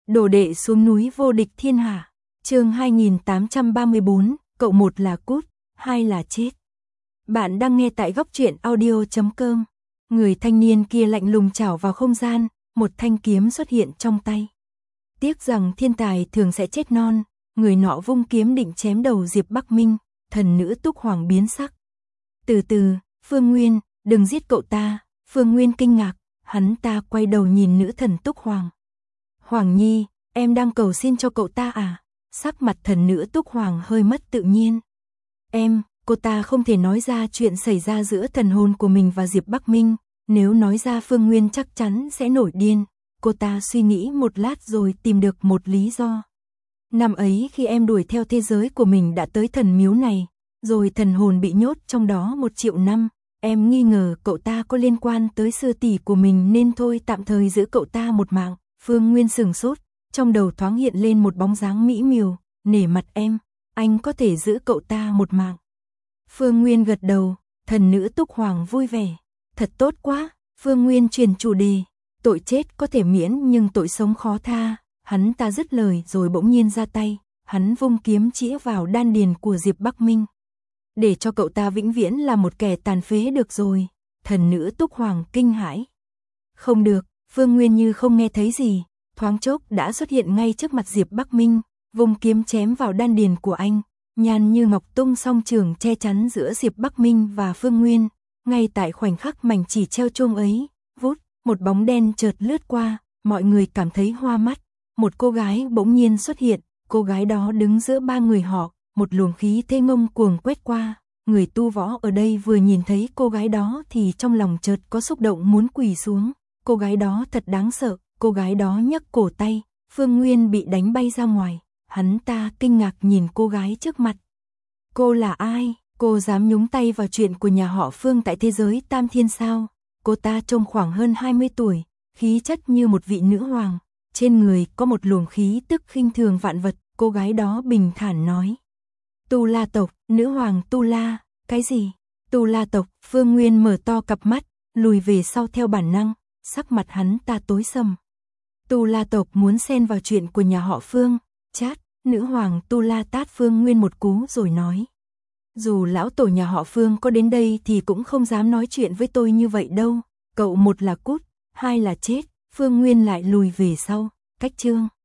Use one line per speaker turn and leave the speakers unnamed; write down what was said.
Đồ đệ xuống núi vô địch thiên hạ. Chương 2834, cậu một là cút, hai là chết. Bạn đang nghe tại góc truyện audio.com. Người thanh niên kia lạnh lùng chảo vào không gian, một thanh kiếm xuất hiện trong tay. Tiếc rằng thiên tài thường sẽ chết non, người nọ vung kiếm định chém đầu Diệp Bắc Minh, thần nữ Túc Hoàng biến sắc. Từ từ, Phương Nguyên, đừng giết cậu ta. Phương Nguyên kinh ngạc, hắn ta quay đầu nhìn nữ thần Túc Hoàng. Hoàng Nhi, em đang cầu xin cho cậu ta à? Sắc mặt thần nữ Túc Hoàng hơi mất tự nhiên. Cô ta không thể nói ra chuyện xảy ra giữa thần hồn của mình và Diệp Bắc Minh, nếu nói ra Phương Nguyên chắc chắn sẽ nổi điên. Cô ta suy nghĩ một lát rồi tìm được một lý do. Năm ấy khi em đuổi theo thế giới của mình đã tới thần miếu này, rồi thần hồn bị nhốt trong đó 1 triệu năm, em nghi ngờ cậu ta có liên quan tới sư tỷ của mình nên thôi tạm thời giữ cậu ta một mạng. Phương Nguyên sửng sốt, trong đầu thoáng hiện lên một bóng dáng mỹ miều, nể mặt em, anh có thể giữ cậu ta một mạng. Phương Nguyên gật đầu, thần nữ Túc Hoàng vui vẻ, thật tốt quá. Phương Nguyên chuyển chủ đề, tội chết có thể miễn nhưng tội sống khó tha. Hắn ta dứt lời rồi bỗng nhiên ra tay, hắn vung kiếm chĩa vào đan điền của Diệp Bắc Minh. Để cho cậu ta vĩnh viễn là một kẻ tàn phế được rồi. Thần nữ Túc Hoàng kinh hãi. Không được, Phương Nguyên như không nghe thấy gì, thoáng chốc đã xuất hiện ngay trước mặt Diệp Bắc Minh, vung kiếm chém vào đan điền của anh, nhàn như ngọc tung song trường che chắn giữa Diệp Bắc Minh và Phương Nguyên. Ngay tại khoảnh khắc mảnh chỉ treo chuông ấy, vút, một bóng đen chợt lướt qua, mọi người cảm thấy hoa mắt. Một cô gái bỗng nhiên xuất hiện, cô gái đó đứng giữa 3 người họ, một luồng khí thế ngông cuồng quét qua. Người tu võ ở đây vừa nhìn thấy cô gái đó thì trong lòng chợt có xúc động muốn quỳ xuống. Cô gái đó thật đáng sợ, cô gái đó nhấc cổ tay, Phương Nguyên bị đánh bay ra ngoài, hắn ta kinh ngạc nhìn cô gái trước mặt. Cô là ai? Cô dám nhúng tay vào chuyện của nhà họ Phương tại thế giới Tam Thiên sao? Cô ta trông khoảng hơn 20 tuổi, khí chất như một vị nữ hoàng, trên người có một luồng khí tức khinh thường vạn vật, cô gái đó bình thản nói. Tu La tộc, nữ hoàng Tu La, cái gì? Tu La tộc, Phương Nguyên mở to cặp mắt, lùi về sau theo bản năng, sắc mặt hắn ta tối sầm. Tu La tộc muốn xen vào chuyện của nhà họ Phương, chát, nữ hoàng Tu La tát Phương Nguyên một cú rồi nói. Dù lão tổ nhà họ Phương có đến đây thì cũng không dám nói chuyện với tôi như vậy đâu, cậu một là cút, hai là chết. Phương Nguyên lại lùi về sau, cách chương.